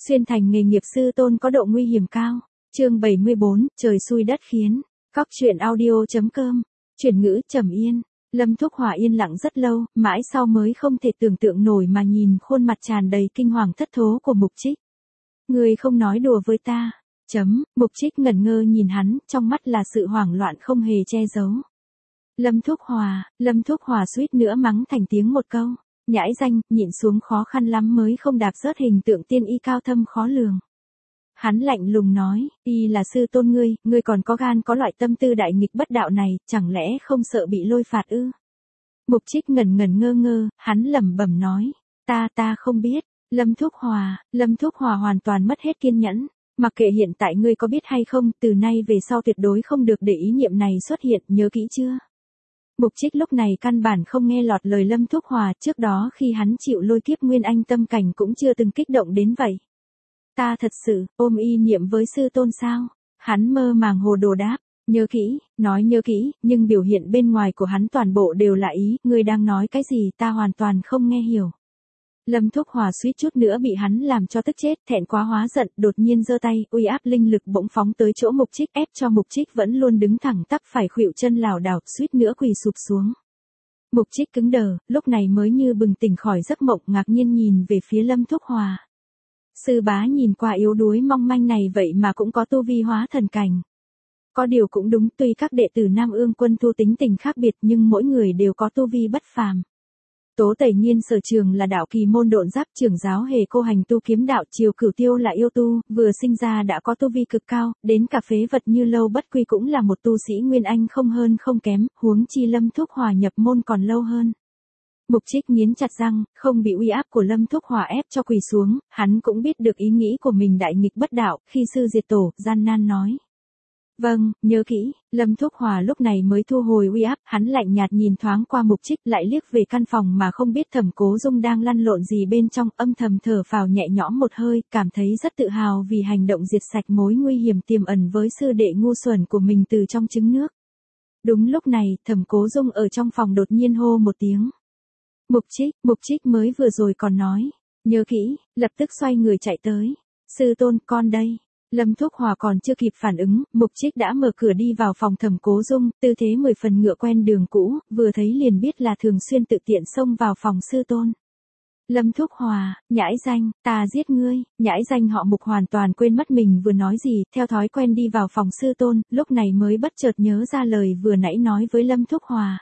Xuyên thành nghề nghiệp sư tôn có độ nguy hiểm cao. Chương 74, trời xui đất khiến. Cóc truyện audio.com. Chuyển ngữ trầm yên. Lâm Thúc Hòa yên lặng rất lâu, mãi sau mới không thể tưởng tượng nổi mà nhìn khuôn mặt tràn đầy kinh hoàng thất thố của Mục Trích. Người không nói đùa với ta. Mục Trích ngẩn ngơ nhìn hắn, trong mắt là sự hoảng loạn không hề che giấu. Lâm Thúc Hòa suýt nữa mắng thành tiếng một câu. Nhãi danh, nhịn xuống khó khăn lắm mới không đạp rớt hình tượng tiên y cao thâm khó lường. Hắn lạnh lùng nói, y là sư tôn ngươi còn có gan có loại tâm tư đại nghịch bất đạo này, chẳng lẽ không sợ bị lôi phạt ư? Mục Trích ngẩn ngơ ngơ, hắn lẩm bẩm nói, ta không biết. Lâm Thúc Hòa hoàn toàn mất hết kiên nhẫn, mặc kệ hiện tại ngươi có biết hay không, từ nay về sau tuyệt đối không được để ý niệm này xuất hiện, nhớ kỹ chưa? Mục Trích lúc này căn bản không nghe lọt lời Lâm Thúc Hòa, trước đó khi hắn chịu lôi kiếp nguyên anh tâm cảnh cũng chưa từng kích động đến vậy. Ta thật sự, ôm y niệm với sư tôn sao? Hắn mơ màng hồ đồ đáp, nhớ kỹ, nói nhớ kỹ, nhưng biểu hiện bên ngoài của hắn toàn bộ đều là ý, ngươi đang nói cái gì ta hoàn toàn không nghe hiểu. Lâm Thúc Hòa suýt chút nữa bị hắn làm cho tức chết, thẹn quá hóa giận, đột nhiên giơ tay, uy áp linh lực bỗng phóng tới chỗ Mục Trích, ép cho Mục Trích vẫn luôn đứng thẳng tắp phải khuỵu chân lảo đảo, suýt nữa quỳ sụp xuống. Mục Trích cứng đờ, lúc này mới như bừng tỉnh khỏi giấc mộng, ngạc nhiên nhìn về phía Lâm Thúc Hòa. Sư bá nhìn qua yếu đuối mong manh này vậy mà cũng có tu vi hóa thần cảnh. Có điều cũng đúng, tuy các đệ tử Nam Ương Quân Thu tính tình khác biệt nhưng mỗi người đều có tu vi bất phàm. Tố Tẩy Nhiên sở trường là đạo kỳ môn độn giáp, trưởng giáo Hề Cô hành tu kiếm đạo, Triều Cửu Tiêu là yêu tu, vừa sinh ra đã có tu vi cực cao, đến cả phế vật như Lâu Bất Quy cũng là một tu sĩ nguyên anh không hơn không kém, huống chi Lâm Thúc Hòa nhập môn còn lâu hơn. Mục Trích nghiến chặt răng, không bị uy áp của Lâm Thúc Hòa ép cho quỳ xuống, hắn cũng biết được ý nghĩ của mình đại nghịch bất đạo, khi sư diệt tổ, gian nan nói. Vâng, nhớ kỹ. Lâm Thúc Hòa lúc này mới thu hồi uy áp, hắn lạnh nhạt nhìn thoáng qua Mục Trích, lại liếc về căn phòng mà không biết Thẩm Cố Dung đang lăn lộn gì bên trong, âm thầm thở phào nhẹ nhõm một hơi, cảm thấy rất tự hào vì hành động diệt sạch mối nguy hiểm tiềm ẩn với sư đệ ngu xuẩn của mình từ trong trứng nước. Đúng lúc này, Thẩm Cố Dung ở trong phòng đột nhiên hô một tiếng. Mục Trích mới vừa rồi còn nói, nhớ kỹ, lập tức xoay người chạy tới. Sư tôn, con đây. Lâm Thúc Hòa còn chưa kịp phản ứng, Mục Trích đã mở cửa đi vào phòng Thẩm Cố Dung, tư thế 10 phần ngựa quen đường cũ, vừa thấy liền biết là thường xuyên tự tiện xông vào phòng sư tôn. Lâm Thúc Hòa, nhãi danh, ta giết ngươi. Nhãi danh họ Mục hoàn toàn quên mất mình vừa nói gì, theo thói quen đi vào phòng sư tôn, lúc này mới bất chợt nhớ ra lời vừa nãy nói với Lâm Thúc Hòa.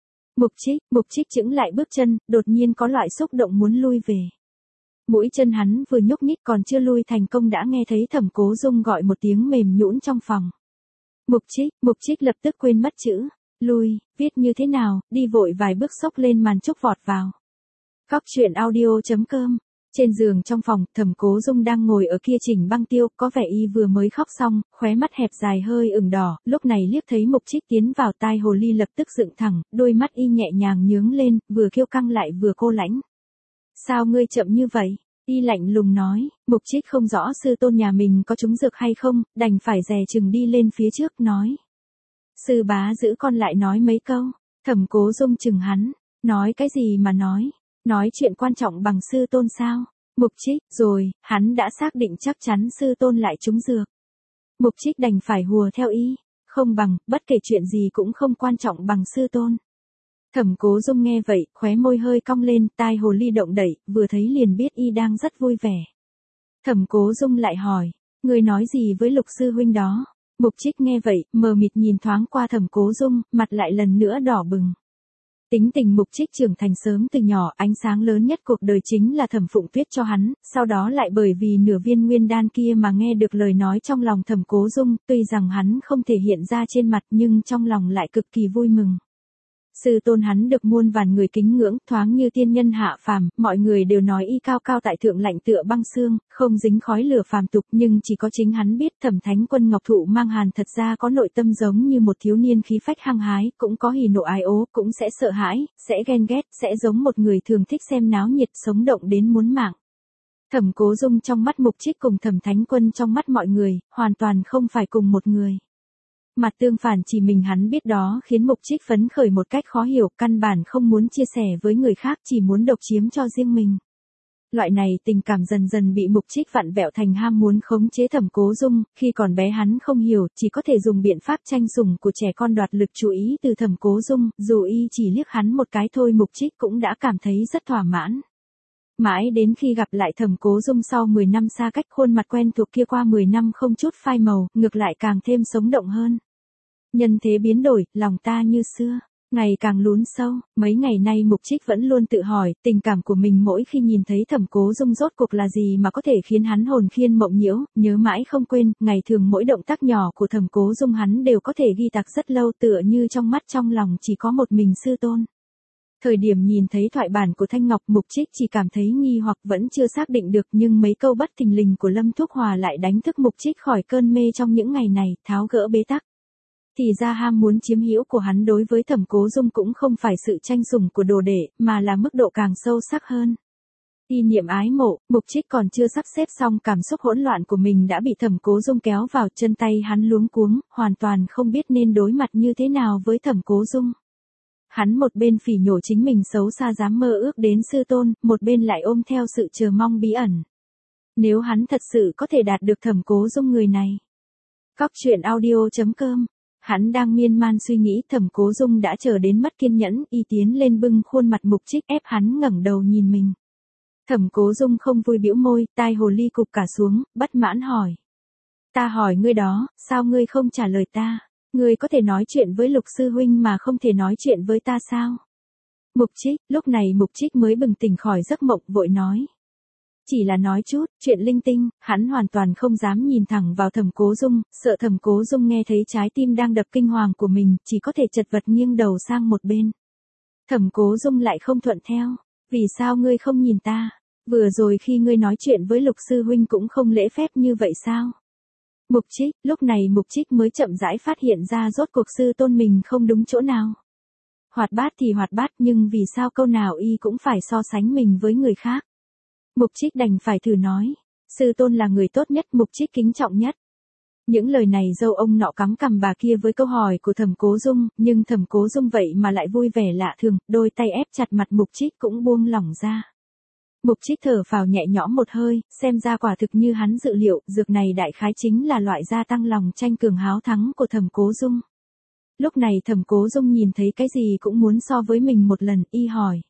Mục Trích chững lại bước chân, đột nhiên có loại xúc động muốn lui về. Mũi chân hắn vừa nhúc nhích còn chưa lui thành công đã nghe thấy Thẩm Cố Dung gọi một tiếng mềm nhũn trong phòng. Mục Trích lập tức quên mất chữ lui, viết như thế nào, đi vội vài bước xốc lên màn trúc vọt vào. Cóc truyện audio.com. Trên giường trong phòng, Thẩm Cố Dung đang ngồi ở kia chỉnh băng tiêu, có vẻ y vừa mới khóc xong, khóe mắt hẹp dài hơi ửng đỏ, lúc này liếc thấy Mục Trích tiến vào, tai hồ ly lập tức dựng thẳng, đôi mắt y nhẹ nhàng nhướng lên, vừa kiêu căng lại vừa cô lãnh. Sao ngươi chậm như vậy? Y lạnh lùng nói. Mục Trích không rõ sư tôn nhà mình có trúng dược hay không, đành phải dè chừng đi lên phía trước nói. Sư bá giữ con lại nói mấy câu. Thẩm Cố Dung chừng hắn. Nói cái gì mà nói? Nói chuyện quan trọng bằng sư tôn sao? Mục Trích, rồi, hắn đã xác định chắc chắn sư tôn lại trúng dược. Mục Trích đành phải hùa theo y. Không bằng, bất kể chuyện gì cũng không quan trọng bằng sư tôn. Thẩm Cố Dung nghe vậy, khóe môi hơi cong lên, tai hồ ly động đẩy, vừa thấy liền biết y đang rất vui vẻ. Thẩm Cố Dung lại hỏi, người nói gì với Lục sư huynh đó? Mục Trích nghe vậy, mờ mịt nhìn thoáng qua Thẩm Cố Dung, mặt lại lần nữa đỏ bừng. Tính tình Mục Trích trưởng thành sớm từ nhỏ, ánh sáng lớn nhất cuộc đời chính là Thẩm Phụng Tuyết cho hắn, sau đó lại bởi vì nửa viên nguyên đan kia mà nghe được lời nói trong lòng Thẩm Cố Dung, tuy rằng hắn không thể hiện ra trên mặt nhưng trong lòng lại cực kỳ vui mừng. Sư tôn hắn được muôn vàn người kính ngưỡng, thoáng như tiên nhân hạ phàm, mọi người đều nói y cao cao tại thượng lạnh tựa băng xương, không dính khói lửa phàm tục, nhưng chỉ có chính hắn biết Thẩm Thánh Quân Ngọc Thụ Mang Hàn thật ra có nội tâm giống như một thiếu niên khí phách hăng hái, cũng có hỉ nộ ái ố, cũng sẽ sợ hãi, sẽ ghen ghét, sẽ giống một người thường thích xem náo nhiệt, sống động đến muốn mạng. Thẩm Cố Dung trong mắt Mục Trích cùng Thẩm Thánh Quân trong mắt mọi người, hoàn toàn không phải cùng một người. Mặt tương phản chỉ mình hắn biết đó khiến Mục Trích phấn khởi một cách khó hiểu, căn bản không muốn chia sẻ với người khác, chỉ muốn độc chiếm cho riêng mình. Loại này tình cảm dần dần bị Mục Trích vặn vẹo thành ham muốn khống chế Thẩm Cố Dung, khi còn bé hắn không hiểu, chỉ có thể dùng biện pháp tranh sủng của trẻ con đoạt lực chú ý từ Thẩm Cố Dung, dù y chỉ liếc hắn một cái thôi Mục Trích cũng đã cảm thấy rất thỏa mãn. Mãi đến khi gặp lại Thẩm Cố Dung sau 10 năm xa cách, khuôn mặt quen thuộc kia qua 10 năm không chút phai màu, ngược lại càng thêm sống động hơn. Nhân thế biến đổi, lòng ta như xưa ngày càng lún sâu, mấy ngày nay Mục Trích vẫn luôn tự hỏi, tình cảm của mình mỗi khi nhìn thấy Thẩm Cố Dung rốt cuộc là gì mà có thể khiến hắn hồn khiên mộng nhiễu, nhớ mãi không quên, ngày thường mỗi động tác nhỏ của Thẩm Cố Dung hắn đều có thể ghi tạc rất lâu, tựa như trong mắt trong lòng chỉ có một mình sư tôn. Thời điểm nhìn thấy thoại bản của Thanh Ngọc, Mục Trích chỉ cảm thấy nghi hoặc vẫn chưa xác định được, nhưng mấy câu bất thình lình của Lâm Thúc Hòa lại đánh thức Mục Trích khỏi cơn mê trong những ngày này, tháo gỡ bế tắc. Thì ra ham muốn chiếm hữu của hắn đối với Thẩm Cố Dung cũng không phải sự tranh sủng của đồ đệ, mà là mức độ càng sâu sắc hơn. Y niệm ái mộ, Mục Trích còn chưa sắp xếp xong cảm xúc hỗn loạn của mình đã bị Thẩm Cố Dung kéo vào, chân tay hắn luống cuống, hoàn toàn không biết nên đối mặt như thế nào với Thẩm Cố Dung. Hắn một bên phỉ nhổ chính mình xấu xa dám mơ ước đến sư tôn, một bên lại ôm theo sự chờ mong bí ẩn. Nếu hắn thật sự có thể đạt được Thẩm Cố Dung người này. Cóc truyện audio.com. Hắn đang miên man suy nghĩ, Thẩm Cố Dung đã chờ đến mất kiên nhẫn, y tiến lên bưng khuôn mặt Mục Trích ép hắn ngẩng đầu nhìn mình. Thẩm Cố Dung không vui bĩu môi, tai hồ ly cụp cả xuống, bất mãn hỏi. Ta hỏi ngươi đó, sao ngươi không trả lời ta? Ngươi có thể nói chuyện với Lục sư huynh mà không thể nói chuyện với ta sao? Mục Trích, lúc này Mục Trích mới bừng tỉnh khỏi giấc mộng, vội nói. Chỉ là nói chút, chuyện linh tinh, hắn hoàn toàn không dám nhìn thẳng vào Thẩm Cố Dung, sợ Thẩm Cố Dung nghe thấy trái tim đang đập kinh hoàng của mình, chỉ có thể chật vật nghiêng đầu sang một bên. Thẩm Cố Dung lại không thuận theo, vì sao ngươi không nhìn ta? Vừa rồi khi ngươi nói chuyện với Lục sư huynh cũng không lễ phép như vậy sao? Mục Trích, lúc này Mục Trích mới chậm rãi phát hiện ra rốt cuộc sư tôn mình không đúng chỗ nào. Hoạt bát thì hoạt bát, nhưng vì sao câu nào y cũng phải so sánh mình với người khác? Mục Trích đành phải thử nói, sư tôn là người tốt nhất, Mục Trích kính trọng nhất. Những lời này dâu ông nọ cắm cằm bà kia với câu hỏi của Thẩm Cố Dung, nhưng Thẩm Cố Dung vậy mà lại vui vẻ lạ thường, đôi tay ép chặt mặt Mục Trích cũng buông lỏng ra. Mục Trích thở phào nhẹ nhõm một hơi, xem ra quả thực như hắn dự liệu, dược này đại khái chính là loại gia tăng lòng tranh cường háo thắng của Thẩm Cố Dung. Lúc này Thẩm Cố Dung nhìn thấy cái gì cũng muốn so với mình một lần, y hỏi.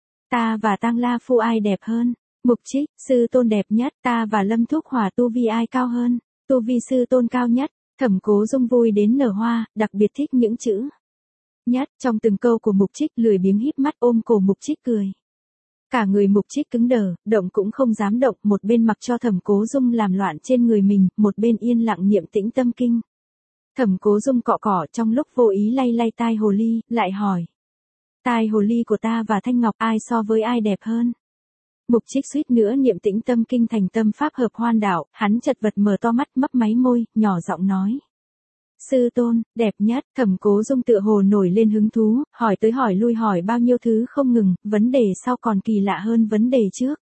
Ta và Tang La Phu ai đẹp hơn? Mục Trích, sư tôn đẹp nhất, ta và Lâm Thúc Hòa tu vi ai cao hơn? Tu vi sư tôn cao nhất. Thẩm Cố Dung vui đến nở hoa, đặc biệt thích những chữ nhất trong từng câu của Mục Trích, lười biếng híp mắt ôm cổ Mục Trích cười. Cả người Mục Trích cứng đờ, động cũng không dám động, một bên mặc cho Thẩm Cố Dung làm loạn trên người mình, một bên yên lặng niệm tĩnh tâm kinh. Thẩm Cố Dung cọ cọ trong lúc vô ý lay lay tai hồ ly, lại hỏi. Tai hồ ly của ta và Thanh Ngọc ai so với ai đẹp hơn? Mục Trích suýt nữa niệm tĩnh tâm kinh thành tâm pháp hợp hoan đạo, hắn chật vật mở to mắt mấp máy môi, nhỏ giọng nói. Sư tôn, đẹp nhất. Thẩm Cố Dung tựa hồ nổi lên hứng thú, hỏi tới hỏi lui hỏi bao nhiêu thứ không ngừng, vấn đề sau còn kỳ lạ hơn vấn đề trước.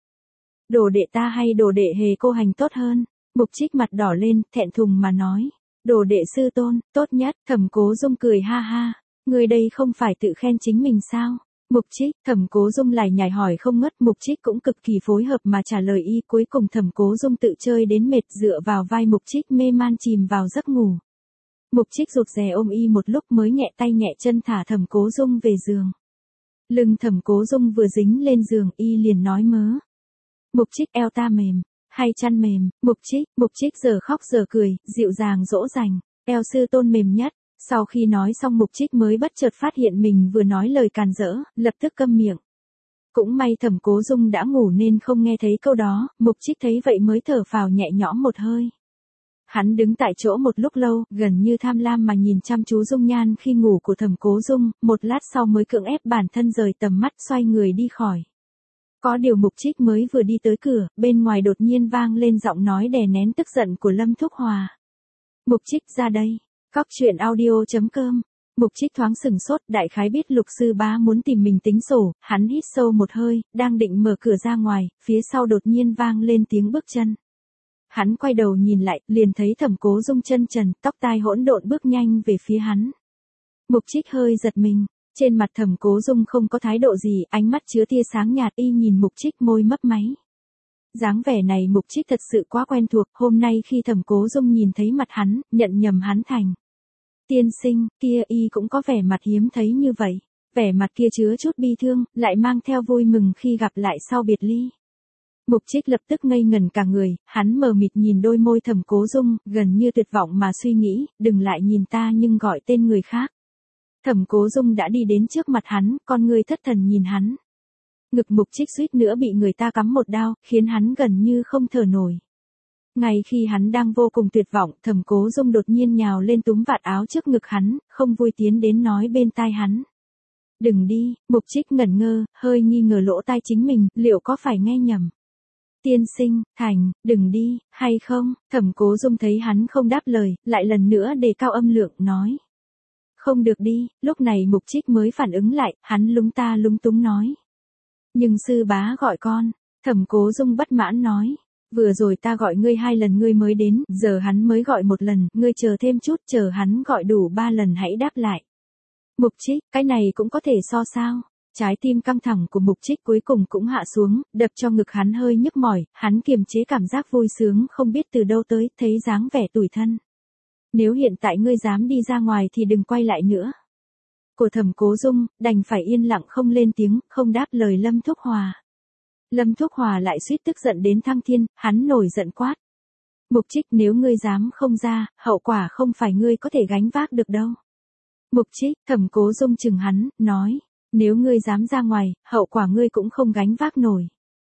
Đồ đệ ta hay đồ đệ Hề cô hành tốt hơn? Mục Trích mặt đỏ lên, thẹn thùng mà nói. Đồ đệ sư tôn, tốt nhất. Thẩm Cố Dung cười ha ha. Người đây không phải tự khen chính mình sao? Mục Trích, Thẩm Cố Dung lại nhảy hỏi không ngớt, Mục Trích cũng cực kỳ phối hợp mà trả lời y, cuối cùng Thẩm Cố Dung tự chơi đến mệt dựa vào vai Mục Trích mê man chìm vào giấc ngủ. Mục Trích rụt rè ôm y một lúc mới nhẹ tay nhẹ chân thả Thẩm Cố Dung về giường. Lưng Thẩm Cố Dung vừa dính lên giường, y liền nói mớ. Mục Trích, eo ta mềm, hay chăn mềm? Mục Trích giờ khóc giờ cười, dịu dàng dỗ dành, eo sư tôn mềm nhất. Sau khi nói xong Mục Trích mới bất chợt phát hiện mình vừa nói lời càn rỡ, lập tức câm miệng. Cũng may Thẩm Cố Dung đã ngủ nên không nghe thấy câu đó, Mục Trích thấy vậy mới thở phào nhẹ nhõm một hơi. Hắn đứng tại chỗ một lúc lâu, gần như tham lam mà nhìn chăm chú dung nhan khi ngủ của Thẩm Cố Dung, một lát sau mới cưỡng ép bản thân rời tầm mắt xoay người đi khỏi. Có điều Mục Trích mới vừa đi tới cửa, bên ngoài đột nhiên vang lên giọng nói đè nén tức giận của Lâm Thúc Hòa. Mục Trích ra đây. Cóc truyện audio.com. Mục Trích thoáng sừng sốt, đại khái biết Lục sư bá muốn tìm mình tính sổ, hắn hít sâu một hơi, đang định mở cửa ra ngoài, phía sau đột nhiên vang lên tiếng bước chân. Hắn quay đầu nhìn lại, liền thấy Thẩm Cố Dung chân trần, tóc tai hỗn độn bước nhanh về phía hắn. Mục Trích hơi giật mình, trên mặt Thẩm Cố Dung không có thái độ gì, ánh mắt chứa tia sáng nhạt, y nhìn Mục Trích môi mấp máy. Dáng vẻ này Mục Trích thật sự quá quen thuộc, hôm nay khi Thẩm Cố Dung nhìn thấy mặt hắn, nhận nhầm hắn thành tiên sinh, kia y cũng có vẻ mặt hiếm thấy như vậy. Vẻ mặt kia chứa chút bi thương, lại mang theo vui mừng khi gặp lại sau biệt ly. Mục Trích lập tức ngây ngẩn cả người, hắn mờ mịt nhìn đôi môi Thẩm Cố Dung, gần như tuyệt vọng mà suy nghĩ, đừng lại nhìn ta nhưng gọi tên người khác. Thẩm Cố Dung đã đi đến trước mặt hắn, con ngươi thất thần nhìn hắn. Ngực Mục Trích suýt nữa bị người ta cắm một đao, khiến hắn gần như không thở nổi. Ngay khi hắn đang vô cùng tuyệt vọng, Thẩm Cố Dung đột nhiên nhào lên túm vạt áo trước ngực hắn, không vui tiến đến nói bên tai hắn. Đừng đi, Mục Trích ngẩn ngơ, hơi nghi ngờ lỗ tai chính mình, liệu có phải nghe nhầm. Tiên sinh, thành, đừng đi, hay không? Thẩm Cố Dung thấy hắn không đáp lời, lại lần nữa đề cao âm lượng, nói. Không được đi, lúc này Mục Trích mới phản ứng lại, hắn lúng ta lúng túng nói. Nhưng sư bá gọi con, Thẩm Cố Dung bất mãn nói. Vừa rồi ta gọi ngươi 2 lần ngươi mới đến, giờ hắn mới gọi 1 lần, ngươi chờ thêm chút, chờ hắn gọi đủ 3 lần hãy đáp lại. Mục Trích, cái này cũng có thể so sao? Trái tim căng thẳng của Mục Trích cuối cùng cũng hạ xuống, đập cho ngực hắn hơi nhức mỏi, hắn kiềm chế cảm giác vui sướng không biết từ đâu tới, thấy dáng vẻ tủi thân. Nếu hiện tại ngươi dám đi ra ngoài thì đừng quay lại nữa. Của Thẩm Cố Dung, đành phải yên lặng không lên tiếng, không đáp lời Lâm Thúc Hòa. Lâm Thúc Hòa lại suýt tức giận đến thăng thiên, hắn nổi giận quát. Mục Trích, nếu ngươi dám không ra, hậu quả không phải ngươi có thể gánh vác được đâu. Mục Trích, Thẩm Cố Dung chừng hắn, nói. Nếu ngươi dám ra ngoài, hậu quả ngươi cũng không gánh vác nổi.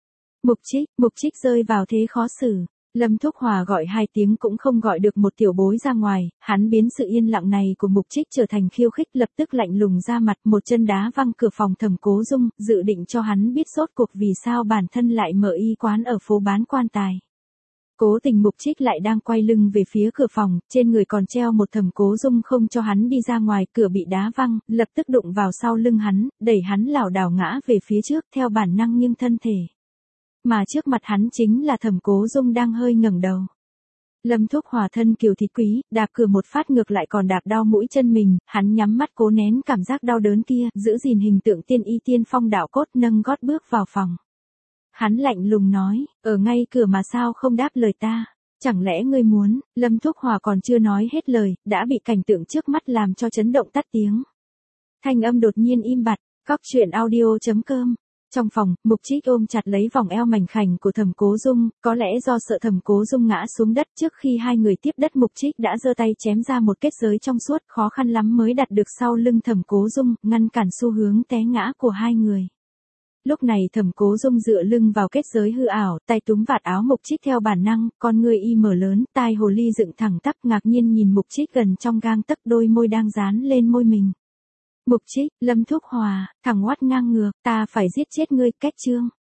Mục Trích rơi vào thế khó xử. Lâm Thúc Hòa gọi 2 tiếng cũng không gọi được một tiểu bối ra ngoài, hắn biến sự yên lặng này của Mục Trích trở thành khiêu khích, lập tức lạnh lùng ra mặt, một chân đá văng cửa phòng Thẩm Cố Dung, dự định cho hắn biết rốt cuộc vì sao bản thân lại mở y quán ở phố bán quan tài. Cố tình Mục Trích lại đang quay lưng về phía cửa phòng, trên người còn treo một Thẩm Cố Dung không cho hắn đi ra ngoài, cửa bị đá văng, lập tức đụng vào sau lưng hắn, đẩy hắn lảo đảo ngã về phía trước theo bản năng nghiêng thân thể. Mà trước mặt hắn chính là Thẩm Cố Dung đang hơi ngẩng đầu. Lâm Thúc Hòa thân kiều thịt quý, đạp cửa một phát ngược lại còn đạp đau mũi chân mình, hắn nhắm mắt cố nén cảm giác đau đớn kia, giữ gìn hình tượng tiên y tiên phong đạo cốt, nâng gót bước vào phòng. Hắn lạnh lùng nói, ở ngay cửa mà sao không đáp lời ta, chẳng lẽ ngươi muốn? Lâm Thúc Hòa còn chưa nói hết lời, đã bị cảnh tượng trước mắt làm cho chấn động tắt tiếng. Thanh âm đột nhiên im bặt, coctruyện.audio.com. Trong phòng, Mục Trích ôm chặt lấy vòng eo mảnh khảnh của Thẩm Cố Dung, có lẽ do sợ Thẩm Cố Dung ngã xuống đất, trước khi hai người tiếp đất Mục Trích đã giơ tay chém ra một kết giới trong suốt, khó khăn lắm mới đặt được sau lưng Thẩm Cố Dung, ngăn cản xu hướng té ngã của hai người. Lúc này Thẩm Cố Dung dựa lưng vào kết giới hư ảo, tay túm vạt áo Mục Trích theo bản năng, con ngươi y mở lớn, tai hồ ly dựng thẳng tắp, ngạc nhiên nhìn Mục Trích gần trong gang tấc, đôi môi đang dán lên môi mình. Mục Trích, Lâm Thúc Hòa, thằng oát ngang ngược, ta phải giết chết ngươi, cách chương.